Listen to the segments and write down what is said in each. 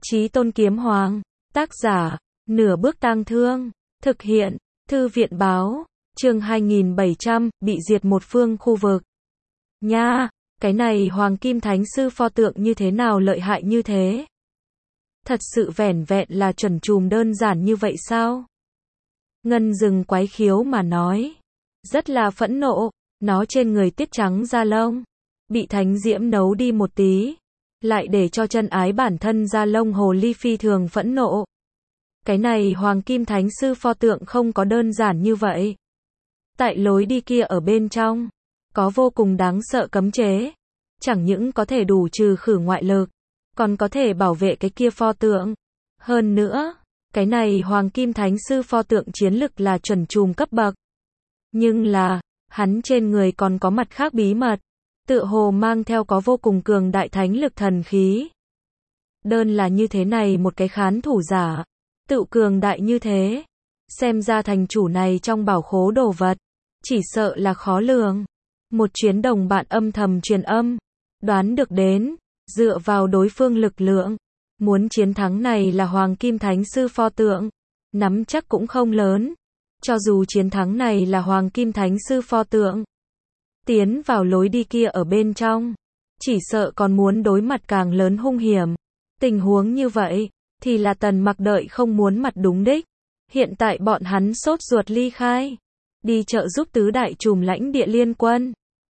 Chí Tôn Kiếm Hoàng, tác giả, Nửa Bước Tang Thương, thực hiện, Thư viện báo, chương 2700, bị diệt một phương khu vực. Nha, cái này Hoàng Kim Thánh Sư pho tượng như thế nào lợi hại như thế? Thật sự vẻn vẹn là chuẩn chùm đơn giản như vậy sao? Ngân Dừng quái khiếu mà nói. Rất là phẫn nộ, nó trên người tiết trắng da lông. Bị thánh diễm nấu đi một tí. Lại để cho chân ái bản thân da lông hồ ly phi thường phẫn nộ. Cái này Hoàng Kim Thánh Sư pho tượng không có đơn giản như vậy. Tại lối đi kia ở bên trong, có vô cùng đáng sợ cấm chế. Chẳng những có thể đủ trừ khử ngoại lực, còn có thể bảo vệ cái kia pho tượng. Hơn nữa, cái này Hoàng Kim Thánh Sư pho tượng chiến lực là chuẩn chùm cấp bậc. Nhưng là, hắn trên người còn có mặt khác bí mật, tựa hồ mang theo có vô cùng cường đại thánh lực thần khí. Đơn là như thế này một cái khán thủ giả, tự cường đại như thế. Xem ra thành chủ này trong bảo khố đồ vật, chỉ sợ là khó lường. Một chuyến đồng bạn âm thầm truyền âm, đoán được đến, dựa vào đối phương lực lượng, muốn chiến thắng này là Hoàng Kim Thánh Sư pho tượng, nắm chắc cũng không lớn. Cho dù chiến thắng này là Hoàng Kim Thánh Sư pho tượng, tiến vào lối đi kia ở bên trong, chỉ sợ còn muốn đối mặt càng lớn hung hiểm. Tình huống như vậy, thì là Tần Mặc đợi không muốn mặt đúng đích. Hiện tại bọn hắn sốt ruột ly khai, đi trợ giúp tứ đại chùm lãnh địa liên quân.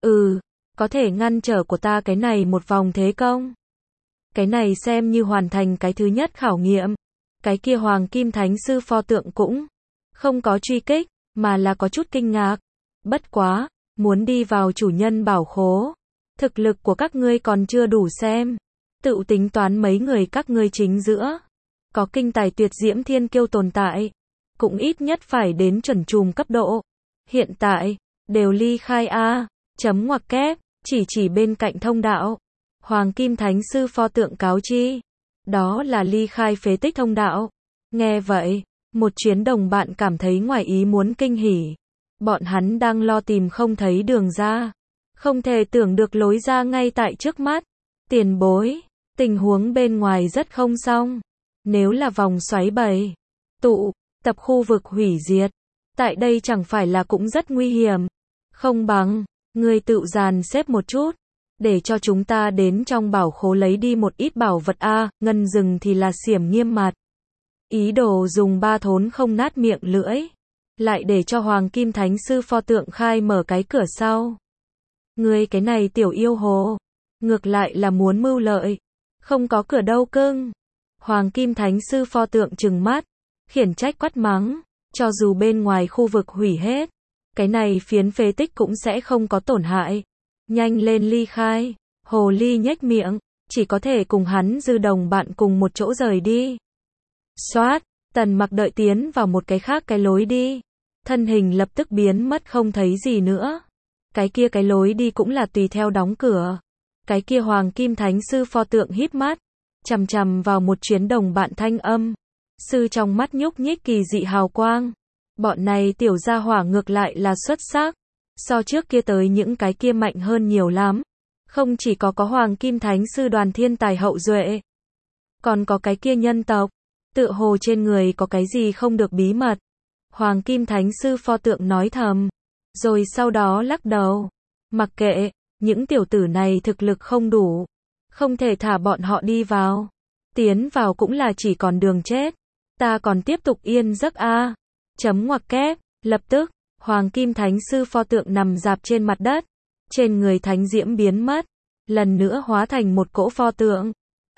Có thể ngăn trở của ta cái này một vòng thế công. Cái này xem như hoàn thành cái thứ nhất khảo nghiệm. Cái kia Hoàng Kim Thánh Sư pho tượng cũng không có truy kích, mà là có chút kinh ngạc. Bất quá, muốn đi vào chủ nhân bảo khố, thực lực của các ngươi còn chưa đủ xem. Tự tính toán mấy người các ngươi chính giữa, có kinh tài tuyệt diễm thiên kiêu tồn tại, cũng ít nhất phải đến chuẩn chùm cấp độ. Hiện tại, đều ly khai a. Chấm ngoặc kép, chỉ bên cạnh thông đạo. Hoàng Kim Thánh Sư pho tượng cáo chi. Đó là ly khai phế tích thông đạo. Nghe vậy, một chuyến đồng bạn cảm thấy ngoài ý muốn kinh hỉ. Bọn hắn đang lo tìm không thấy đường ra. Không thể tưởng được lối ra ngay tại trước mắt. Tiền bối, tình huống bên ngoài rất không xong. Nếu là vòng xoáy bầy, tụ tập khu vực hủy diệt, tại đây chẳng phải là cũng rất nguy hiểm. Không bằng, ngươi tự dàn xếp một chút, để cho chúng ta đến trong bảo khố lấy đi một ít bảo vật a. Ngân Dừng thì là xiểm nghiêm mặt. Ý đồ dùng ba thốn không nát miệng lưỡi, lại để cho Hoàng Kim Thánh Sư pho tượng khai mở cái cửa sau. Ngươi cái này tiểu yêu hồ, ngược lại là muốn mưu lợi, không có cửa đâu cưng. Hoàng Kim Thánh Sư pho tượng trừng mắt, khiển trách quát mắng, cho dù bên ngoài khu vực hủy hết, cái này phiến phế tích cũng sẽ không có tổn hại. Nhanh lên ly khai. Hồ ly nhếch miệng, chỉ có thể cùng hắn dư đồng bạn cùng một chỗ rời đi. Xoát, Tần Mặc đợi tiến vào một cái khác cái lối đi. Thân hình lập tức biến mất không thấy gì nữa. Cái kia cái lối đi cũng là tùy theo đóng cửa. Cái kia Hoàng Kim Thánh Sư pho tượng híp mắt, chằm chằm vào một chuyến đồng bạn thanh âm. Sư trong mắt nhúc nhích kỳ dị hào quang. Bọn này tiểu gia hỏa ngược lại là xuất sắc. So trước kia tới những cái kia mạnh hơn nhiều lắm. Không chỉ có Hoàng Kim Thánh Sư đoàn thiên tài hậu duệ, còn có cái kia nhân tộc, tựa hồ trên người có cái gì không được bí mật. Hoàng Kim Thánh Sư pho tượng nói thầm, rồi sau đó lắc đầu. Mặc kệ, những tiểu tử này thực lực không đủ, không thể thả bọn họ đi vào. Tiến vào cũng là chỉ còn đường chết. Ta còn tiếp tục yên giấc a. Chấm ngoặc kép, lập tức, Hoàng Kim Thánh Sư pho tượng nằm rạp trên mặt đất. Trên người thánh diễm biến mất, lần nữa hóa thành một cỗ pho tượng.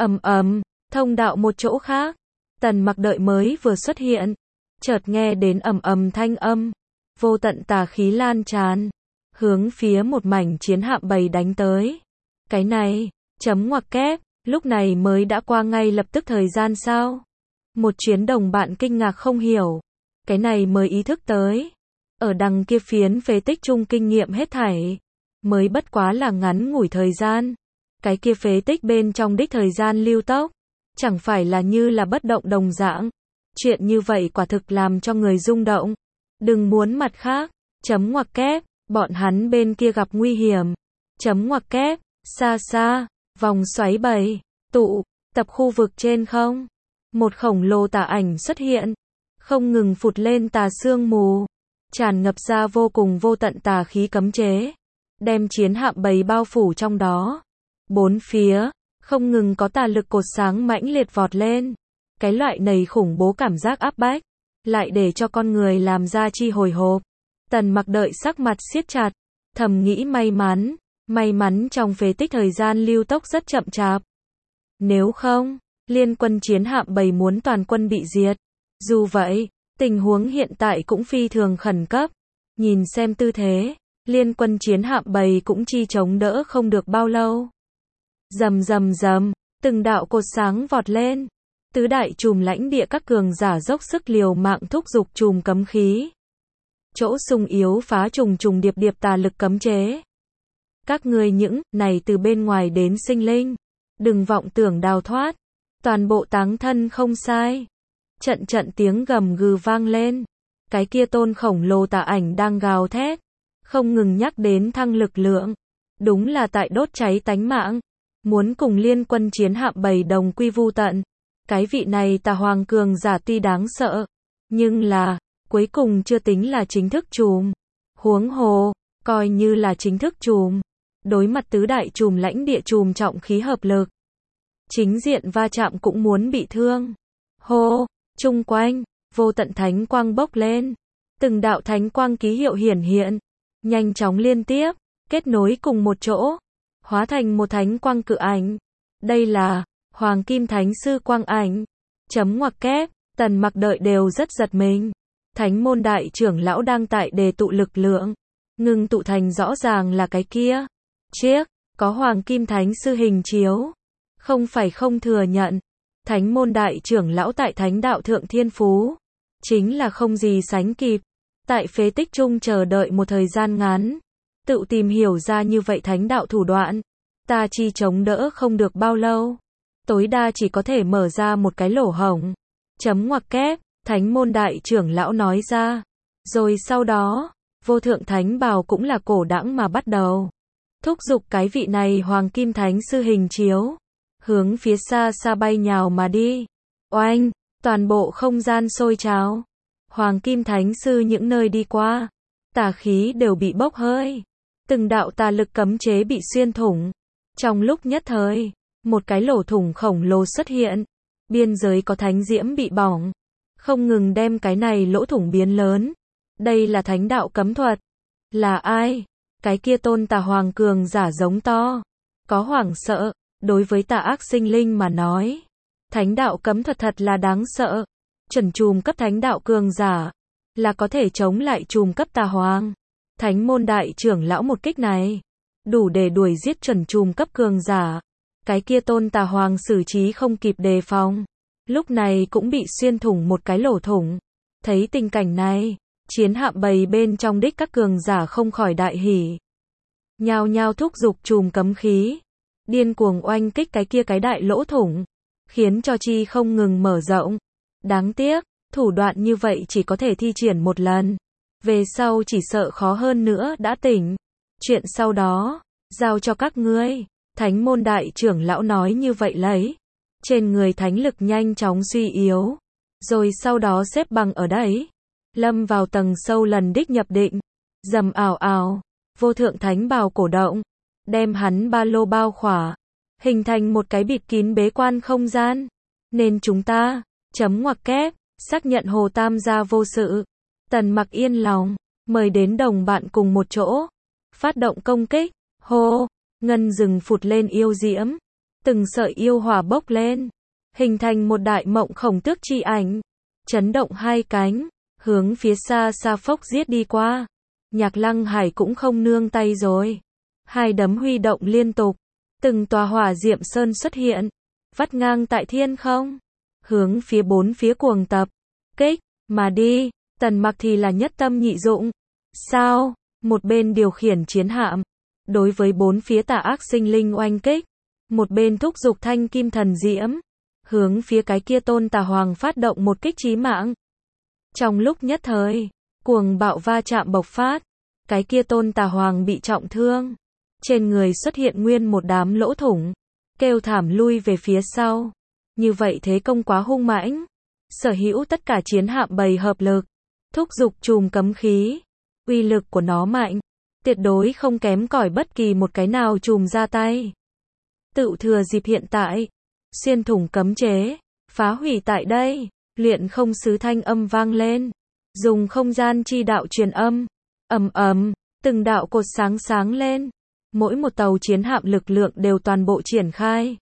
Thông đạo một chỗ khác. Tần Mặc đợi mới vừa xuất hiện, chợt nghe đến thanh âm, vô tận tà khí lan tràn, hướng phía một mảnh chiến hạm bầy đánh tới. Cái này, chấm ngoặc kép, lúc này mới đã qua ngay lập tức thời gian sao? Một chuyến đồng bạn kinh ngạc không hiểu, cái này mới ý thức tới. Ở đằng kia phiến phế tích chung kinh nghiệm hết thảy, mới bất quá là ngắn ngủi thời gian. Cái kia phế tích bên trong đích thời gian lưu tốc, chẳng phải là như là bất động đồng dạng. Chuyện như vậy quả thực làm cho người rung động. Đừng muốn mặt khác, chấm ngoặc kép, bọn hắn bên kia gặp nguy hiểm. Chấm ngoặc kép, xa xa, vòng xoáy bầy, tụ Tập khu vực trên không, một khổng lồ tà ảnh xuất hiện, không ngừng phụt lên tà sương mù, tràn ngập ra vô cùng vô tận tà khí cấm chế, đem chiến hạm bầy bao phủ trong đó. Bốn phía, không ngừng có tà lực cột sáng mãnh liệt vọt lên. Cái loại này khủng bố cảm giác áp bách, lại để cho con người làm ra chi hồi hộp. Tần Mặc đợi sắc mặt siết chặt, thầm nghĩ may mắn trong phế tích thời gian lưu tốc rất chậm chạp. Nếu không, liên quân chiến hạm bầy muốn toàn quân bị diệt. Dù vậy, tình huống hiện tại cũng phi thường khẩn cấp. Nhìn xem tư thế, liên quân chiến hạm bầy cũng chi chống đỡ không được bao lâu. Rầm rầm rầm, từng đạo cột sáng vọt lên. Tứ đại chùm lãnh địa các cường giả dốc sức liều mạng thúc giục chùm cấm khí. Chỗ sung yếu phá trùng trùng điệp điệp tà lực cấm chế. Các ngươi những này từ bên ngoài đến sinh linh, đừng vọng tưởng đào thoát, toàn bộ táng thân không sai. Trận trận tiếng gầm gừ vang lên, cái kia tôn khổng lồ tà ảnh đang gào thét, không ngừng nhắc đến thăng lực lượng, đúng là tại đốt cháy tánh mạng, muốn cùng liên quân chiến hạm bầy đồng quy vu tận. Cái vị này tà hoàng cường giả tuy đáng sợ, nhưng là, cuối cùng chưa tính là chính thức chùm. Huống hồ, coi như là chính thức chùm, đối mặt tứ đại chùm lãnh địa chùm trọng khí hợp lực, chính diện va chạm cũng muốn bị thương. Hô, chung quanh, vô tận thánh quang bốc lên, từng đạo thánh quang ký hiệu hiển hiện, nhanh chóng liên tiếp, kết nối cùng một chỗ, hóa thành một thánh quang cự ảnh. Đây là Hoàng Kim Thánh Sư Quang Ảnh. Chấm ngoặc kép, Tần Mặc đợi đều rất giật mình. Thánh môn đại trưởng lão đang tại đề tụ lực lượng, ngưng tụ thành rõ ràng là cái kia chiếc có Hoàng Kim Thánh Sư hình chiếu. Không phải không thừa nhận, Thánh môn đại trưởng lão tại thánh đạo thượng thiên phú, chính là không gì sánh kịp. Tại phế tích chung chờ đợi một thời gian ngắn, tự tìm hiểu ra như vậy thánh đạo thủ đoạn, ta chi chống đỡ không được bao lâu. Tối đa chỉ có thể mở ra một cái lỗ hổng. Chấm ngoặc kép, Thánh môn đại trưởng lão nói ra. Rồi sau đó, vô thượng thánh bào cũng là cổ đãng mà bắt đầu thúc giục cái vị này Hoàng Kim Thánh Sư hình chiếu, hướng phía xa xa bay nhào mà đi. Oanh, toàn bộ không gian sôi trào. Hoàng Kim Thánh Sư những nơi đi qua, tà khí đều bị bốc hơi. Từng đạo tà lực cấm chế bị xuyên thủng. Trong lúc nhất thời, một cái lỗ thủng khổng lồ xuất hiện. Biên giới có thánh diễm bị bỏng, không ngừng đem cái này lỗ thủng biến lớn. Đây là thánh đạo cấm thuật. Là ai? Cái kia tôn tà hoàng cường giả giống to, có hoảng sợ. Đối với tà ác sinh linh mà nói, thánh đạo cấm thuật thật là đáng sợ. Chuẩn chùm cấp thánh đạo cường giả là có thể chống lại chùm cấp tà hoàng. Thánh môn đại trưởng lão một kích này đủ để đuổi giết chuẩn chùm cấp cường giả. Cái kia tôn tà hoàng xử trí không kịp đề phòng, lúc này cũng bị xuyên thủng một cái lỗ thủng. Thấy tình cảnh này, chiến hạm bầy bên trong đích các cường giả không khỏi đại hỉ, nhao nhao thúc giục chùm cấm khí, điên cuồng oanh kích cái kia cái đại lỗ thủng, khiến cho chi không ngừng mở rộng. Đáng tiếc, thủ đoạn như vậy chỉ có thể thi triển một lần, về sau chỉ sợ khó hơn nữa đã tỉnh. Chuyện sau đó, giao cho các ngươi. Thánh môn đại trưởng lão nói như vậy lấy. Trên người thánh lực nhanh chóng suy yếu, rồi sau đó xếp bằng ở đấy, lâm vào tầng sâu lần đích nhập định. Rầm ào ào, vô thượng thánh bào cổ động, đem hắn ba lô bao khỏa, hình thành một cái bịt kín bế quan không gian. Nên chúng ta, chấm ngoặc kép, xác nhận Hồ Tam gia vô sự. Tần Mặc yên lòng, mời đến đồng bạn cùng một chỗ, phát động công kích. Hô, ngân rừng phụt lên yêu diễm, từng sợi yêu hỏa bốc lên, hình thành một đại mộng khổng tước chi ảnh, chấn động hai cánh, hướng phía xa xa phốc giết đi qua. Nhạc Lăng Hải cũng không nương tay rồi, hai đấm huy động liên tục, từng tòa hỏa diệm sơn xuất hiện, vắt ngang tại thiên không, hướng phía bốn phía cuồng tập kích mà đi. Tần Mặc thì là nhất tâm nhị dụng. Sao? Một bên điều khiển chiến hạm, đối với bốn phía tà ác sinh linh oanh kích, một bên thúc giục thanh kim thần diễm, hướng phía cái kia tôn tà hoàng phát động một kích chí mạng. Trong lúc nhất thời, cuồng bạo va chạm bộc phát, cái kia tôn tà hoàng bị trọng thương, trên người xuất hiện nguyên một đám lỗ thủng, kêu thảm lui về phía sau. Như vậy thế công quá hung mãnh. Sở hữu tất cả chiến hạm bầy hợp lực, thúc giục chùm cấm khí. Uy lực của nó mạnh, tuyệt đối không kém cỏi bất kỳ một cái nào chùm ra tay. Tự thừa dịp hiện tại, xuyên thủng cấm chế, phá hủy tại đây, luyện không sứ thanh âm vang lên. Dùng không gian chi đạo truyền âm, ầm ầm, từng đạo cột sáng sáng lên. Mỗi một tàu chiến hạm lực lượng đều toàn bộ triển khai.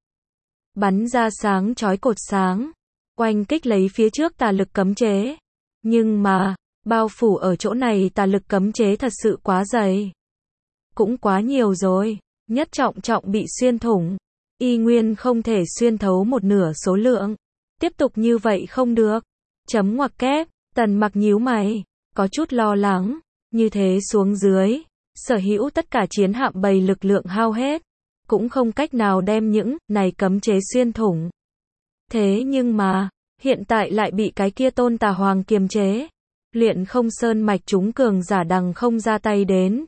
Bắn ra sáng chói cột sáng, oanh kích lấy phía trước tà lực cấm chế. Nhưng mà, bao phủ ở chỗ này tà lực cấm chế thật sự quá dày. Cũng quá nhiều rồi, nhất trọng trọng bị xuyên thủng. Y nguyên không thể xuyên thấu một nửa số lượng. Tiếp tục như vậy không được. Chấm ngoặc kép, Tần Mặc nhíu mày, có chút lo lắng. Như thế xuống dưới, sở hữu tất cả chiến hạm bầy lực lượng hao hết, cũng không cách nào đem những này cấm chế xuyên thủng. Thế nhưng mà, hiện tại lại bị cái kia tôn tà hoàng kiềm chế. Luyện không sơn mạch chúng cường giả đằng không ra tay đến.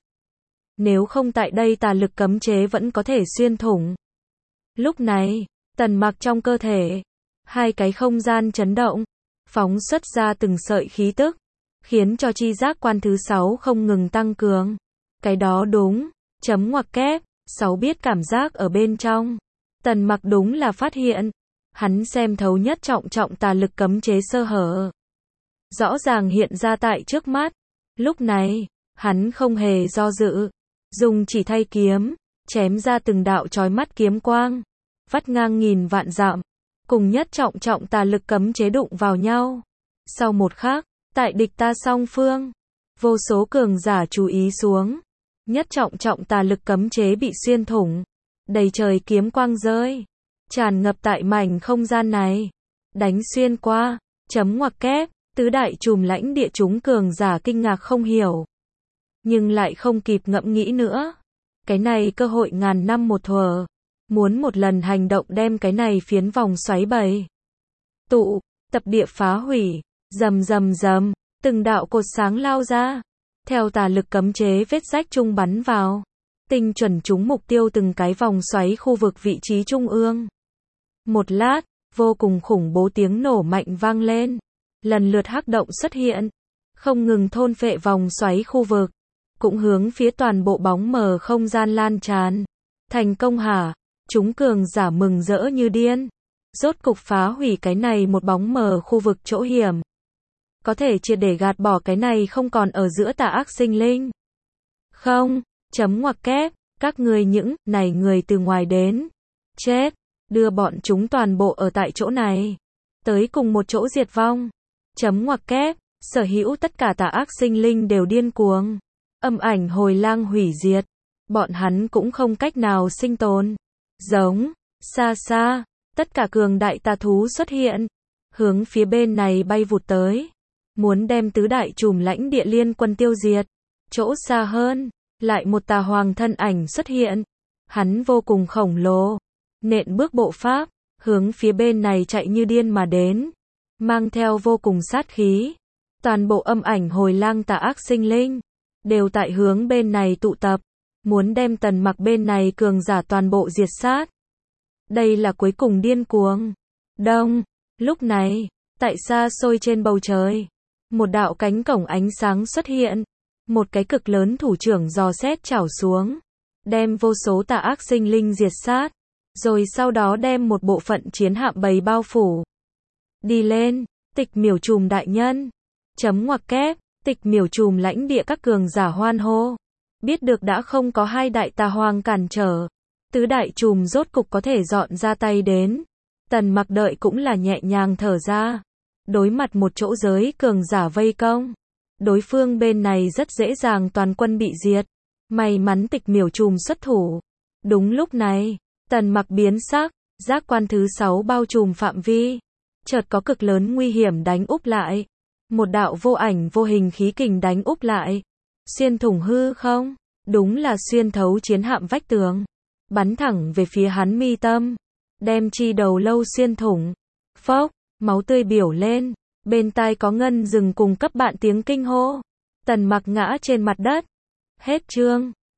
Nếu không tại đây tà lực cấm chế vẫn có thể xuyên thủng. Lúc này, Tần Mặc trong cơ thể, hai cái không gian chấn động, phóng xuất ra từng sợi khí tức, khiến cho chi giác quan thứ 6 không ngừng tăng cường. Cái đó đúng, chấm ngoặc kép, 6 biết cảm giác ở bên trong. Tần Mặc đúng là phát hiện, hắn xem thấu nhất trọng trọng tà lực cấm chế sơ hở. Rõ ràng hiện ra tại trước mắt. Lúc này, hắn không hề do dự, dùng chỉ thay kiếm, chém ra từng đạo chói mắt kiếm quang, vắt ngang nghìn vạn dặm, cùng nhất trọng trọng tà lực cấm chế đụng vào nhau. Sau một khắc, tại địch ta song phương, vô số cường giả chú ý xuống, nhất trọng trọng tà lực cấm chế bị xuyên thủng, đầy trời kiếm quang rơi, tràn ngập tại mảnh không gian này, đánh xuyên qua, chấm ngoặc kép, tứ đại chùm lãnh địa chúng cường giả kinh ngạc không hiểu, nhưng lại không kịp ngẫm nghĩ nữa. Cái này cơ hội ngàn năm một thuở, muốn một lần hành động đem cái này phiến vòng xoáy bầy tụ, tập địa phá hủy, rầm rầm rầm, từng đạo cột sáng lao ra, theo tà lực cấm chế vết rách trung bắn vào, tinh chuẩn trúng mục tiêu từng cái vòng xoáy khu vực vị trí trung ương. Một lát, vô cùng khủng bố tiếng nổ mạnh vang lên, lần lượt hắc động xuất hiện, không ngừng thôn phệ vòng xoáy khu vực, cũng hướng phía toàn bộ bóng mờ không gian lan tràn. Thành công hả? Chúng cường giả mừng rỡ như điên. Rốt cục phá hủy cái này một bóng mờ khu vực chỗ hiểm. Có thể triệt để gạt bỏ cái này không còn ở giữa tà ác sinh linh. Không, chấm ngoặc kép, các người những này người từ ngoài đến. Chết, đưa bọn chúng toàn bộ ở tại chỗ này. Tới cùng một chỗ diệt vong. Chấm ngoặc kép, sở hữu tất cả tà ác sinh linh đều điên cuồng. Âm ảnh hồi lang hủy diệt. Bọn hắn cũng không cách nào sinh tồn. Giống, xa xa, tất cả cường đại tà thú xuất hiện, hướng phía bên này bay vụt tới, muốn đem tứ đại chùm lãnh địa liên quân tiêu diệt. Chỗ xa hơn, lại một tà hoàng thân ảnh xuất hiện, hắn vô cùng khổng lồ, nện bước bộ pháp, hướng phía bên này chạy như điên mà đến, mang theo vô cùng sát khí. Toàn bộ âm ảnh hồi lang tà ác sinh linh, đều tại hướng bên này tụ tập, muốn đem Tần Mặc bên này cường giả toàn bộ diệt sát. Đây là cuối cùng điên cuồng. Đông, lúc này, tại xa xôi trên bầu trời, một đạo cánh cổng ánh sáng xuất hiện, một cái cực lớn thủ trưởng dò xét chảo xuống, đem vô số tà ác sinh linh diệt sát, rồi sau đó đem một bộ phận chiến hạm bầy bao phủ. Đi lên, Tịch Miểu Trùm đại nhân. Chấm ngoặc kép, Tịch Miểu Trùm lãnh địa các cường giả hoan hô. Biết được đã không có hai đại tà hoàng cản trở, tứ đại chùm rốt cục có thể dọn ra tay đến. Tần Mặc đợi cũng là nhẹ nhàng thở ra. Đối mặt một chỗ giới cường giả vây công, đối phương bên này rất dễ dàng toàn quân bị diệt. May mắn Tịch Miểu Trùm xuất thủ. Đúng lúc này, Tần Mặc biến sắc, giác quan thứ 6 bao trùm phạm vi, chợt có cực lớn nguy hiểm đánh úp lại. Một đạo vô ảnh vô hình khí kình đánh úp lại, xuyên thủng hư không, đúng là xuyên thấu chiến hạm vách tường, bắn thẳng về phía hắn mi tâm, đem chi đầu lâu xuyên thủng. Phốc, máu tươi biểu lên, bên tai có ngân dừng cùng cấp bạn tiếng kinh hô. Tần Mặc ngã trên mặt đất. Hết chương.